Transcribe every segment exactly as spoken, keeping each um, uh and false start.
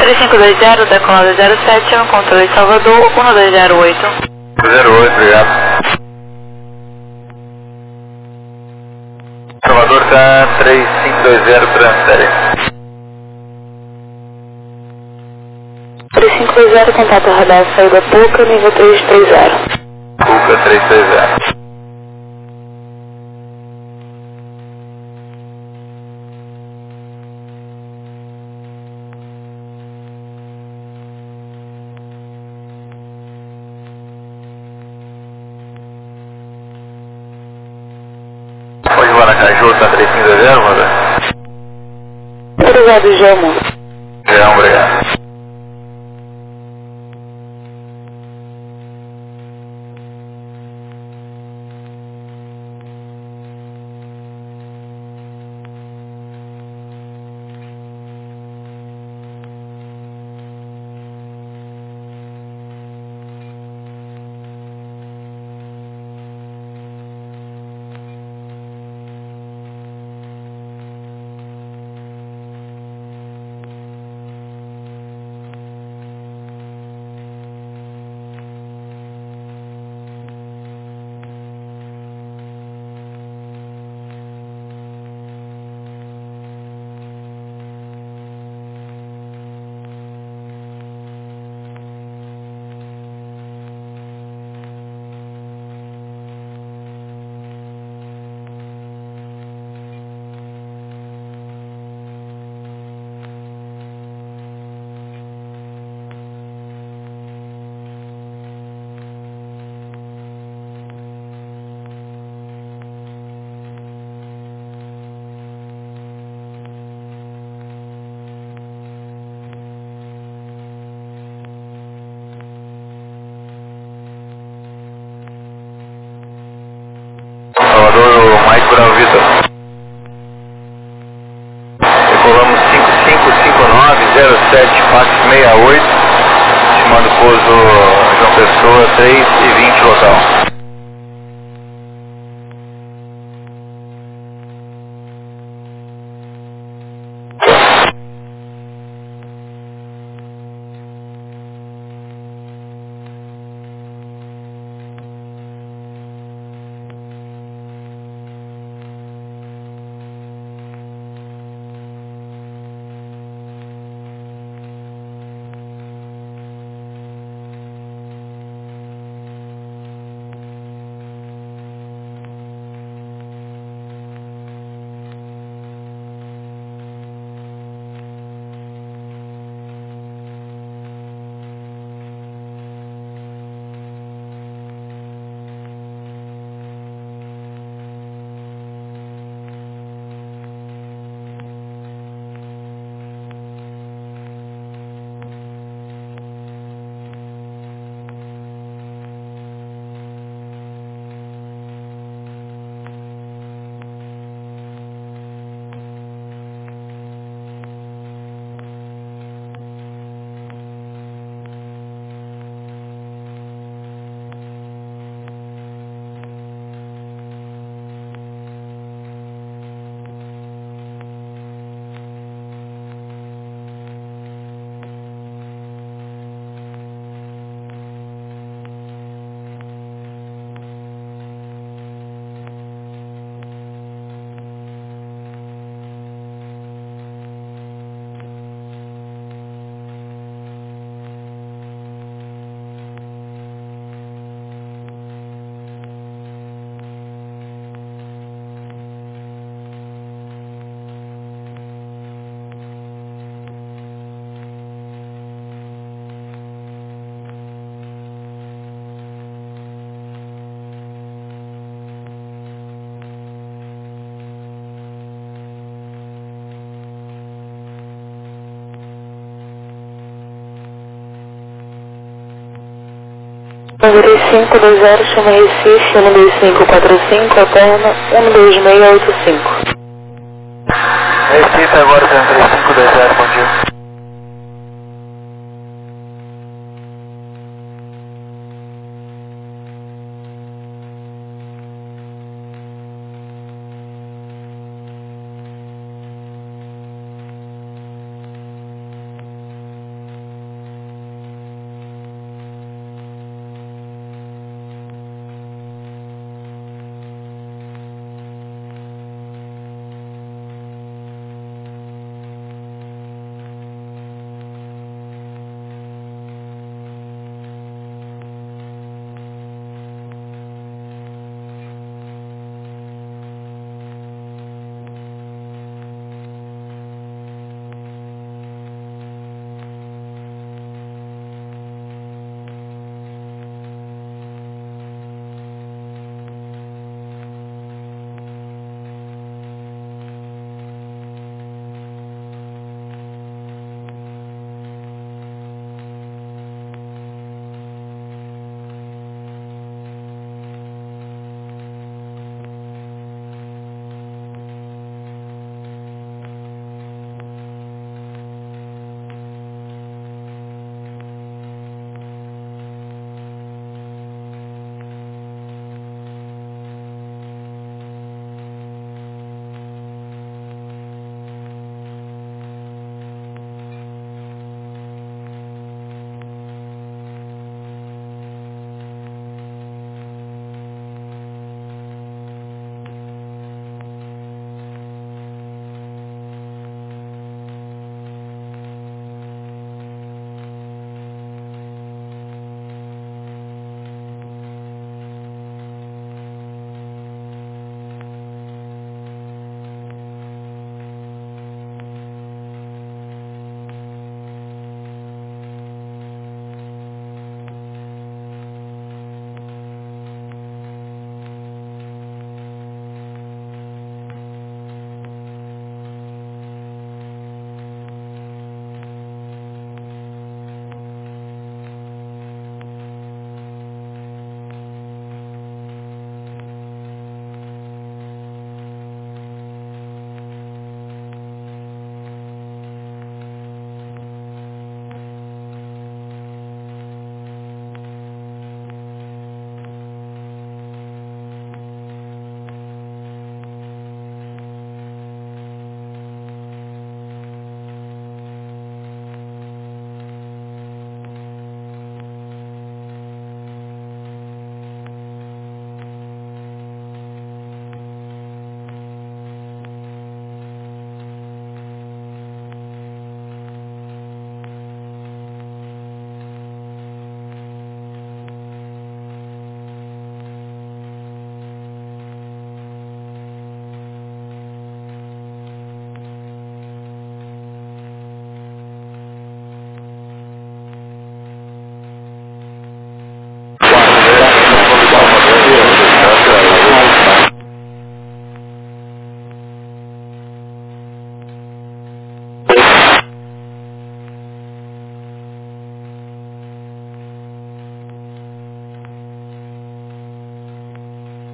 três cinco dois zero, decolada zero sete, é um controle Salvador, um dois zero oito. zero oito, obrigado. Salvador tá três cinco dois zero, transfere. três cinco dois zero, contato radar, saída Puca, nível três três zero. Puca três três zero. Pode voar na Caju, tá três cinco dois zero, manda? Obrigado, Gelmo. Já, obrigado. Salvador, Mike Brown Vitor. Decolamos cinco cinco cinco nove zero sete quatro seis oito, estimando pouso João Pessoa três e vinte local. Número cinco dois zero, chama Recife, um dois cinco quatro cinco, alterna um dois seis oito cinco. Recife agora tem três cinco dois zero, bom dia.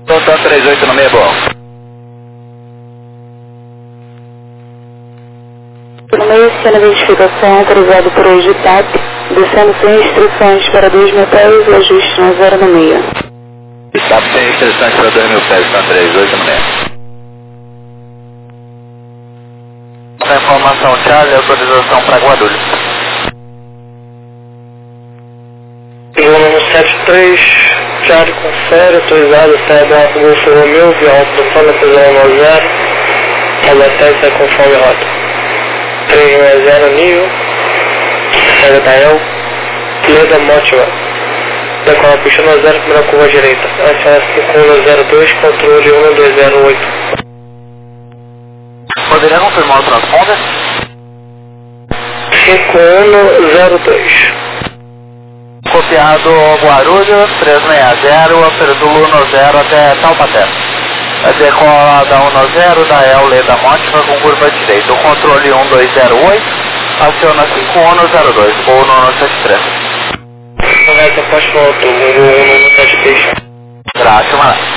Total três oito no meio, bom. No meio, sendo identificação autorizado por hoje T A P, descendo sem restrições para dois mil pés e ajuste na zero no meio. Está sem restrições para dois mil pés, está três oito no meio. Essa informação, Charlie, autorização para Guarulhos. Igual sete três, Charlie confere, autorizado, sai da Golfo Romeu, via alto do plano, zero um zero, abaté sai conforme rota. três um zero, nível, sai da El, Leda Motiva. Decola puxando a zero, primeira curva direita. S S cinco um zero dois, controle um dois zero oito. Poderia confirmar o transponder? cinco um zero dois. Copiado Guarulhos, trezentos e sessenta, Apertulo um zero até Taubaté. Decola da um zero da El Leda Motiva com curva direita. O controle um dois zero oito, aciona cinco um zero dois, voo no um sete três. Conversa pode voltar, voo um sete três. Graças, mano.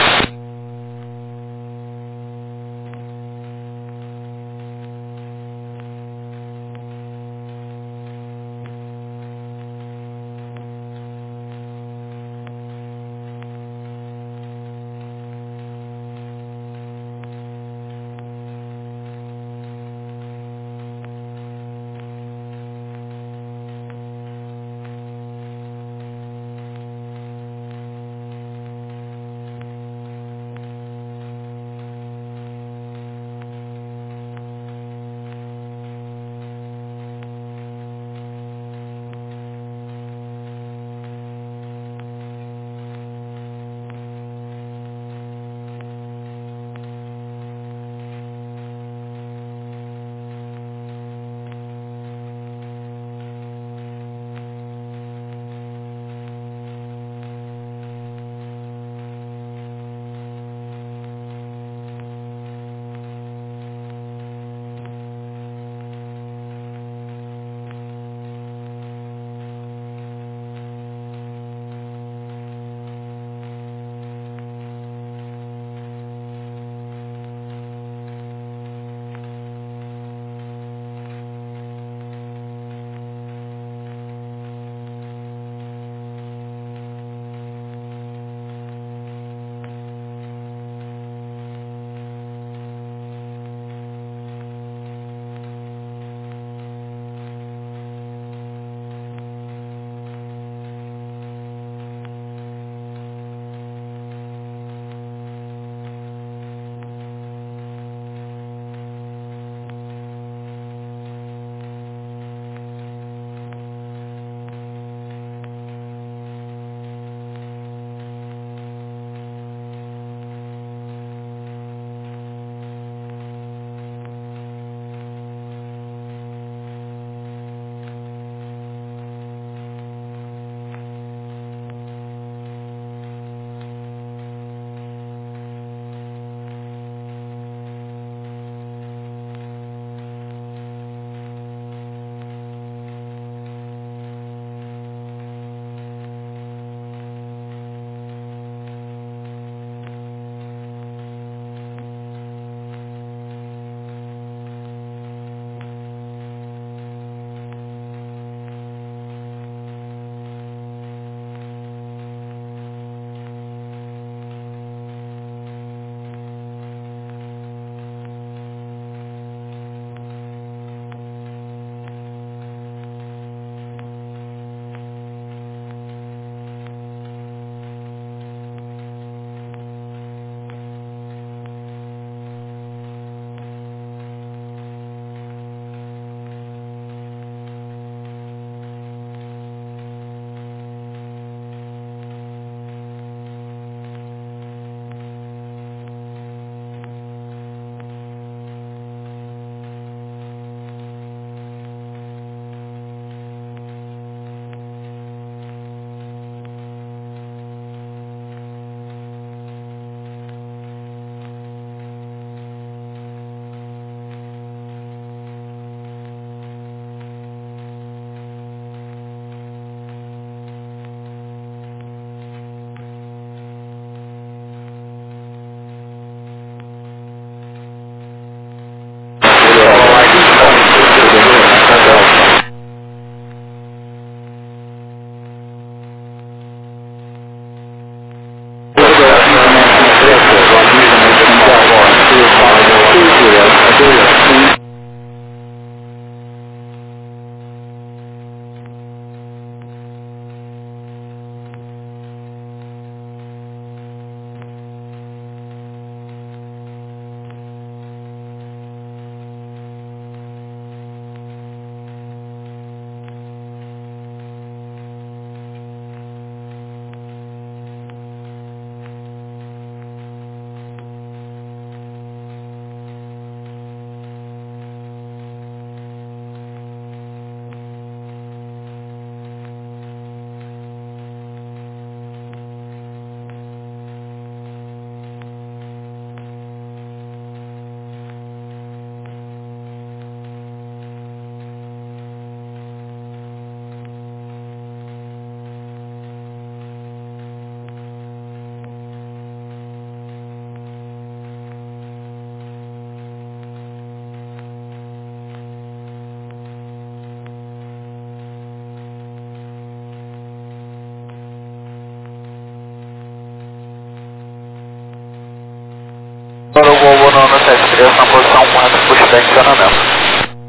sete três na posição quatro, puxa em encanamento.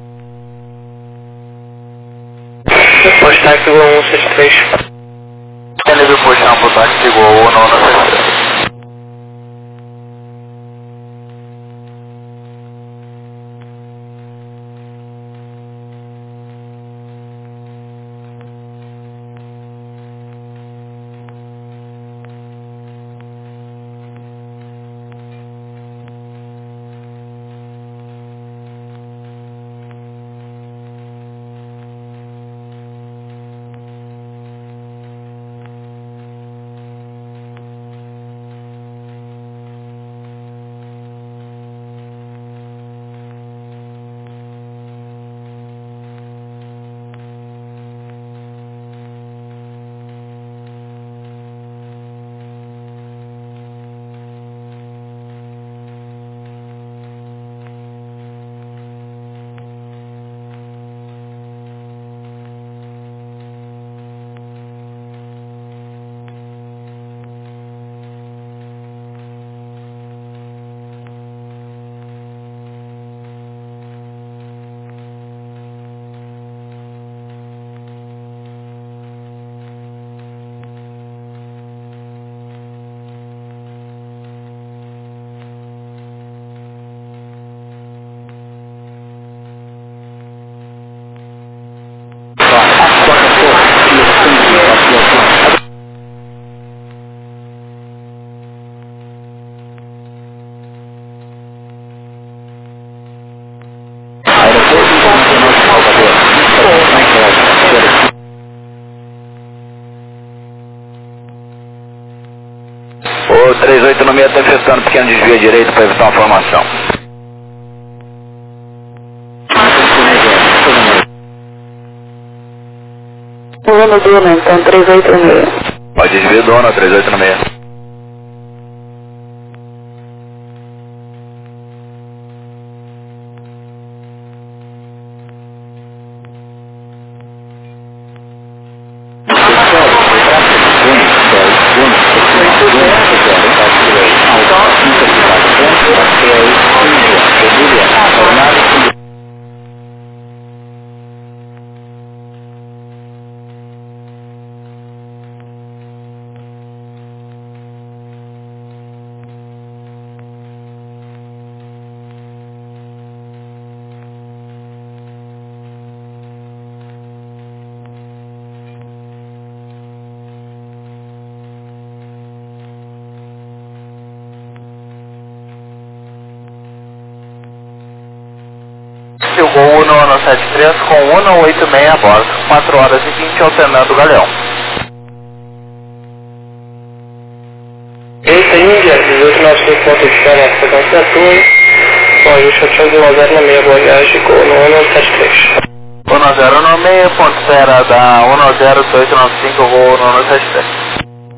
Pushback Gol um sete três. Ele viu puxar um pushback de Gol um no sete três. O três oito no meio está efetuando pequeno desvio à direita para evitar uma formação. Dono Duna, então, três oito no meio. Pode desvio dono, três oito no meio. O Gol um no sete três com um no oito seis a bordo, quatro horas e vinte alternando o galeão. Eita Índia, dezoito nove cinco ponto de diferença, frequência da turma. Bom, a gente já tinha um zero na meia, boa viagem, Gol no um no sete três. um zero no meio, ponto zero da um zero oito nove cinco, Gol um no sete três.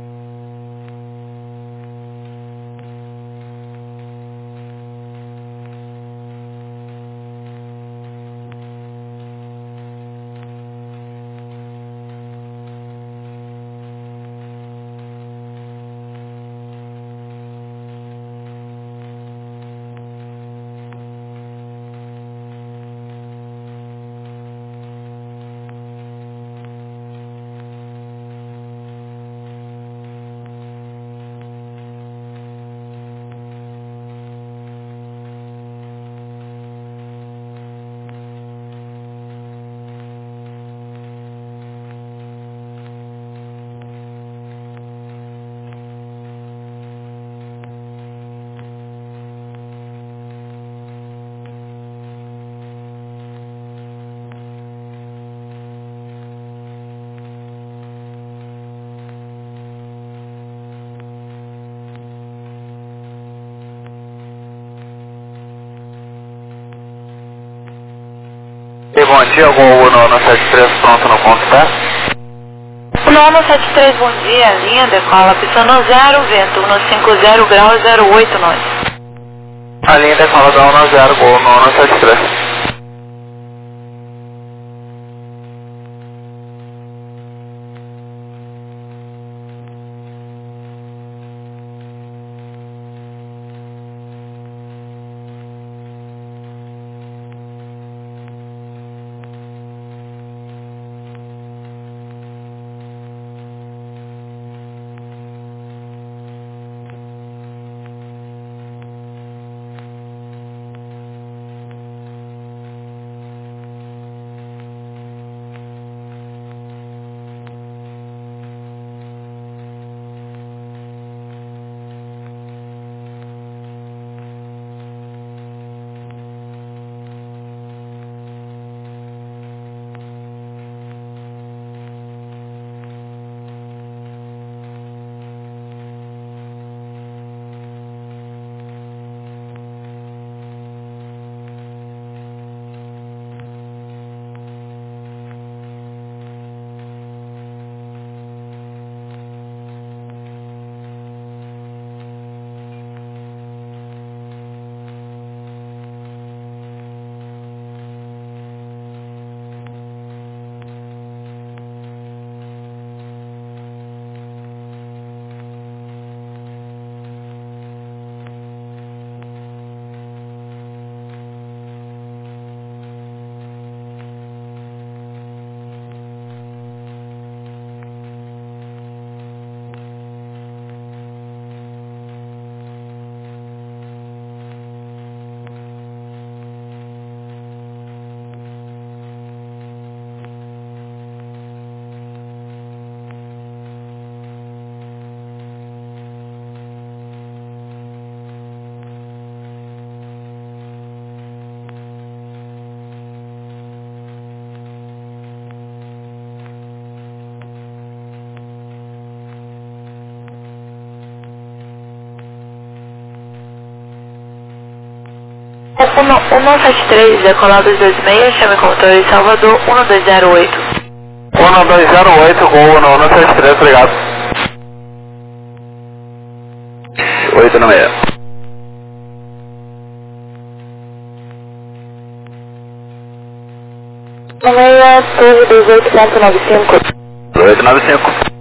E bom dia, Gol um no sete três pronto no ponto pé. O nono sete três, bom dia, linha decola, pista no zero, vento um no cinco zero graus, zero oito nós. A linha decola da um no zero, Gol um no sete três. um sete três, decolado dois dois seis, chame controle Salvador, um dois zero oito. um dois zero oito, gol no um sete três, obrigado. oito no meio. No meio, Torre dezoito ponto noventa e cinco. dezoito noventa e cinco.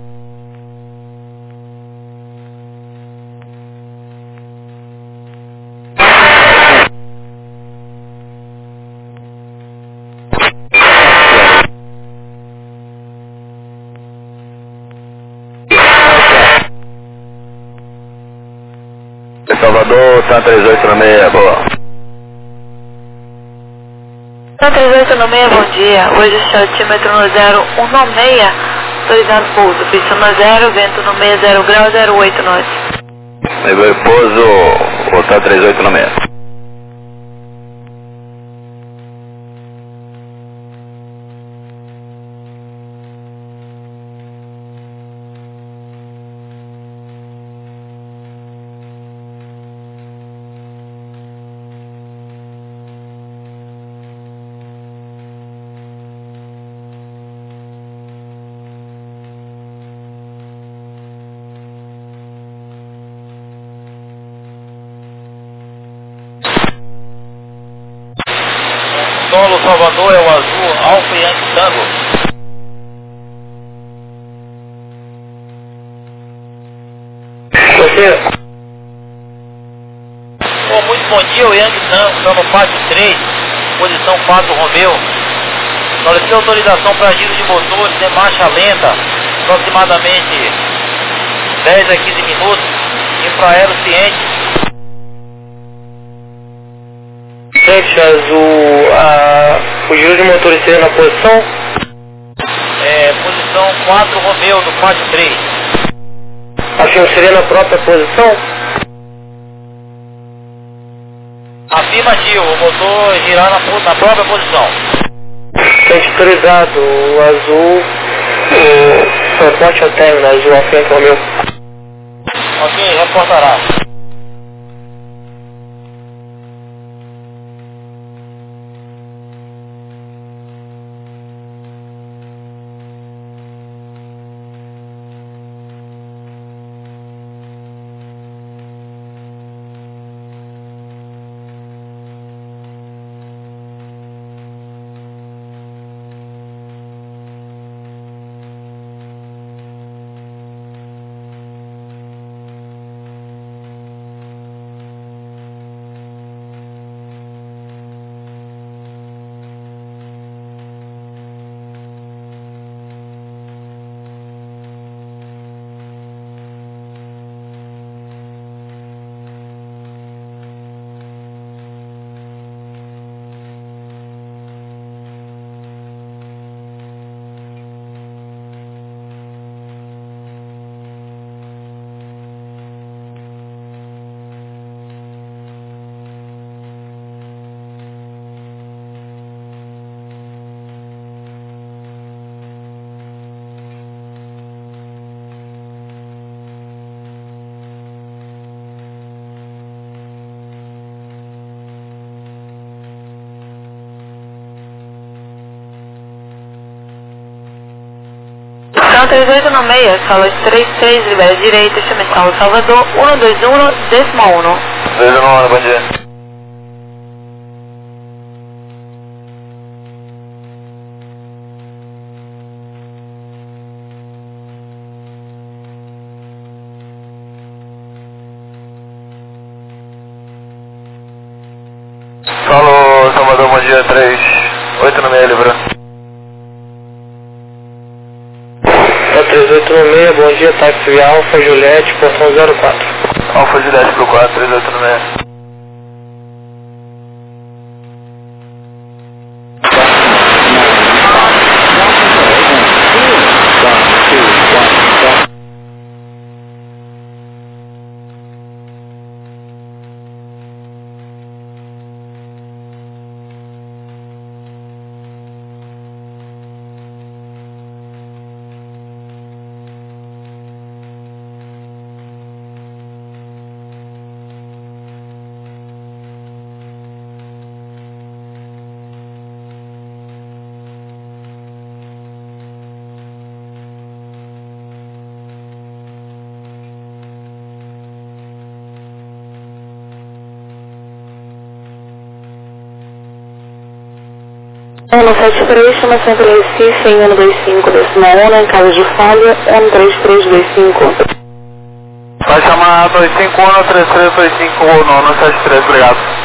Salvador, Santa três oito no meio, boa. Santa três oito no meio, bom dia. Hoje o altímetro no zero um no meio, autorizado pouso. Pista no zero, vento no meio, zero grau, zero oito norte. Nível pouso, o Santa três oito no meio. Solo Salvador é o azul, Alfa e Yankee Tango. Você? Oh, muito bom dia, o Yankee Tango, está no pátio três, posição quatro Romeu. Solicitei autorização para giro de motores em marcha lenta, aproximadamente dez a quinze minutos, infraero ciente. Frente azul, a... o giro de motores seria na posição? É, posição quatro Romeu, no pátio três. Assim, seria na própria posição? Afirmativo, o motor girar na, na própria posição. Frente autorizado, o azul, o transporte ao término, azul à frente ao meu. Ok, reportará. Santa três oito no meio, sala três três, libera direita, chame São Salvador, um dois um, décimo um. dois um, bom dia. Solo Salvador, bom dia, três oito no meio, livrou. três oito no meio, bom dia, táxi Alfa, Juliette, portão zero quatro. Alfa Juliette pro quatro, três oito no meio. um sete três, chama Centro Recife em um dois cinco, décima um, em caso de falha, um três três dois cinco. Vai chamar dois cinco um, três três dois cinco, nono sete três, obrigado.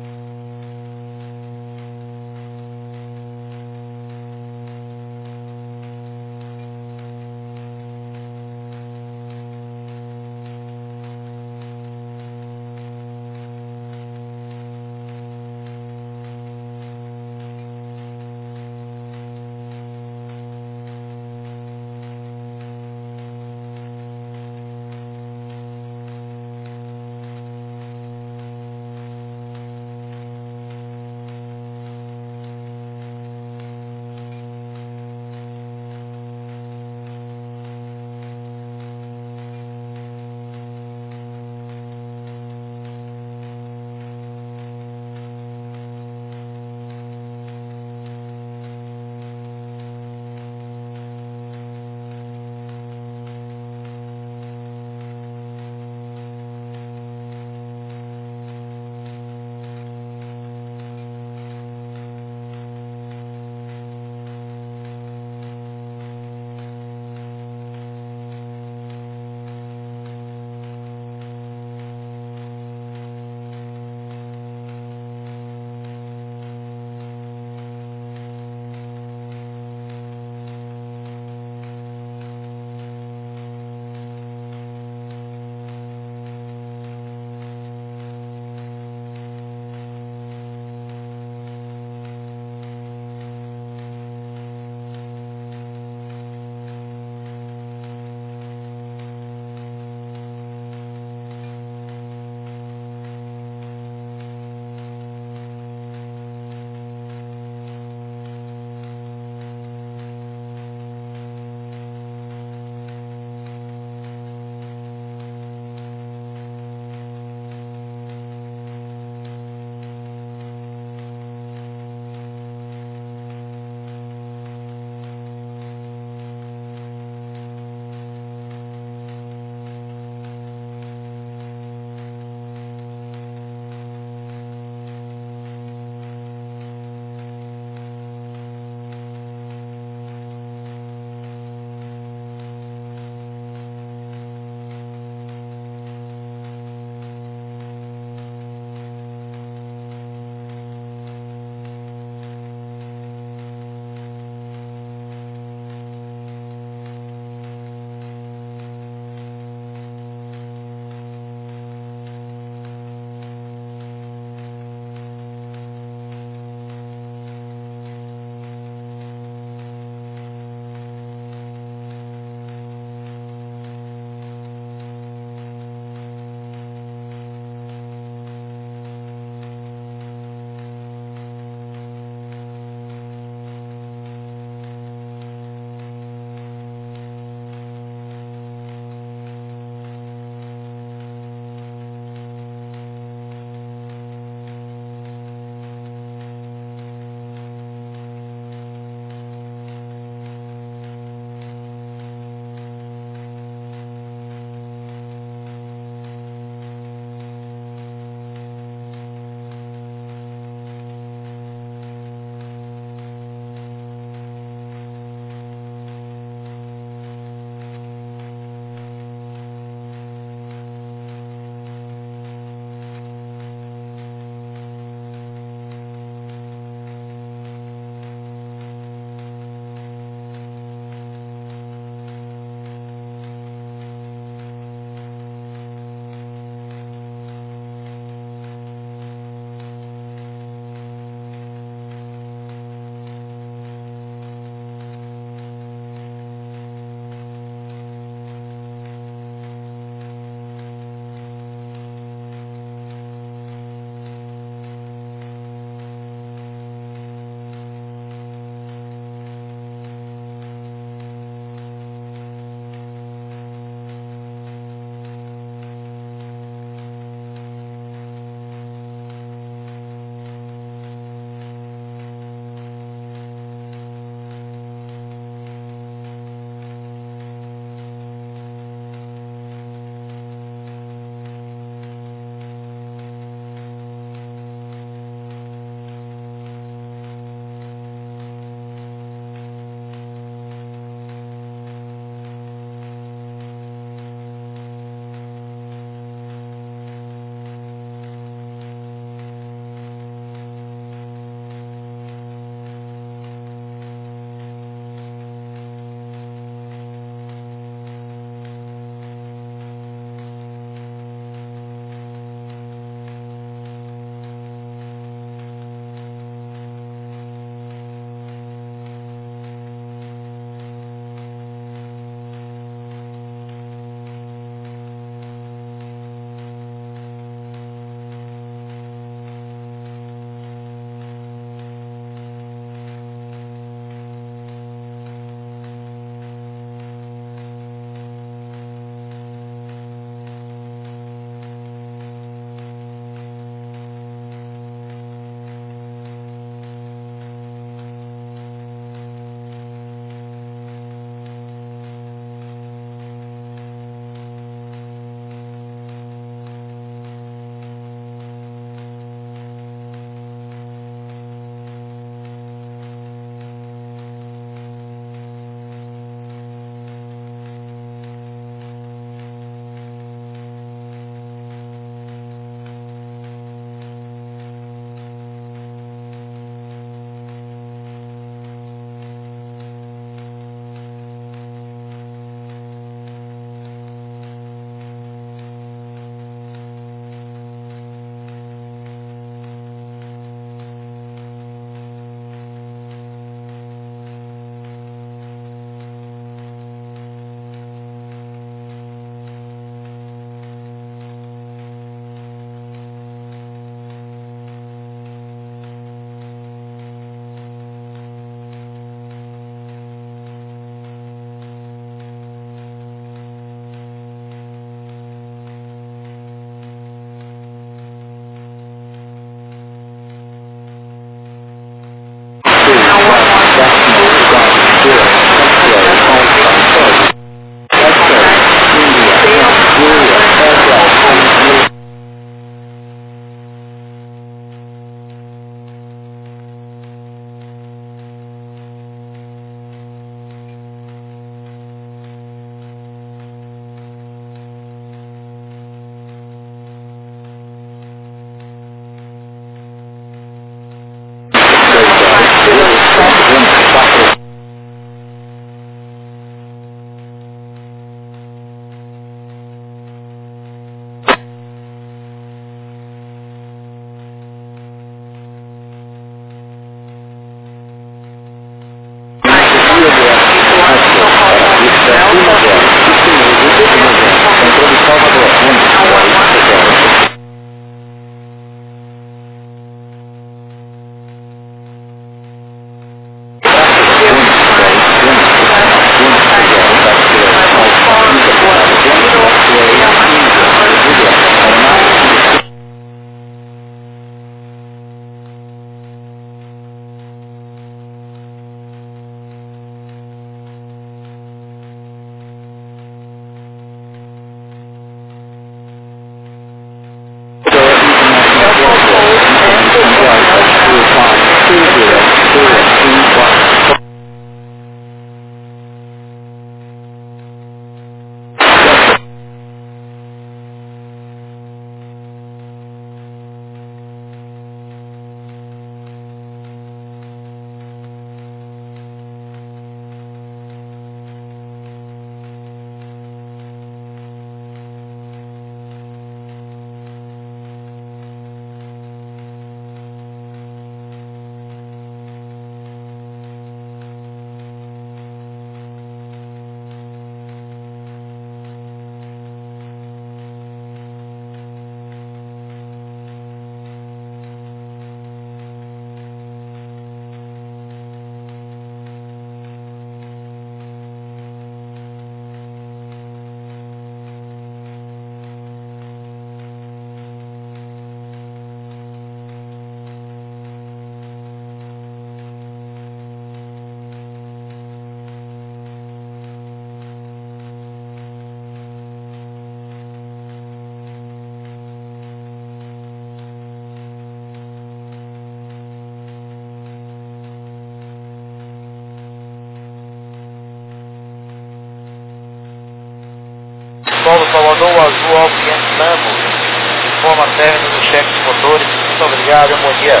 Azul Alfa Yankee Tango, informa término do cheque de motores. Muito obrigado, bom dia.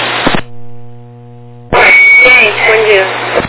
Sim, bom dia.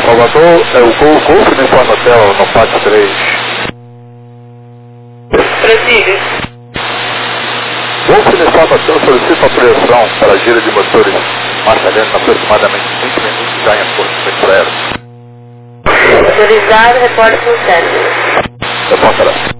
Salvador, é o Gol, Golf Uniforme Hotel, no pátio três. Brasília. Golf Uniforme Hotel solicita autorização para gira de motores marcha lenta aproximadamente cinco minutos já em Porto Centro Aéreo. Autorizado, repórter com o cérebro. Repórter.